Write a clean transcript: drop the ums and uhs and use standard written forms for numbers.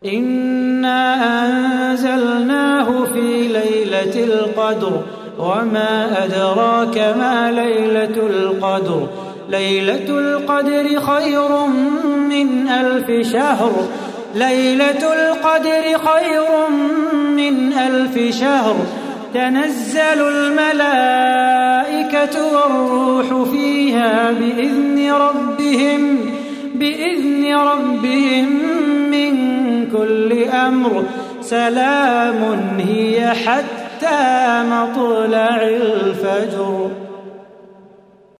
إنا أنزلناه في ليلة القدر وما أدراك ما ليلة القدر ليلة القدر خير من 1000 شهر ليلة القدر خير من 1000 شهر تنزل الملائكة والروح فيها بإذن ربهم من كل أمر سلام هي حتى مطلع الفجر.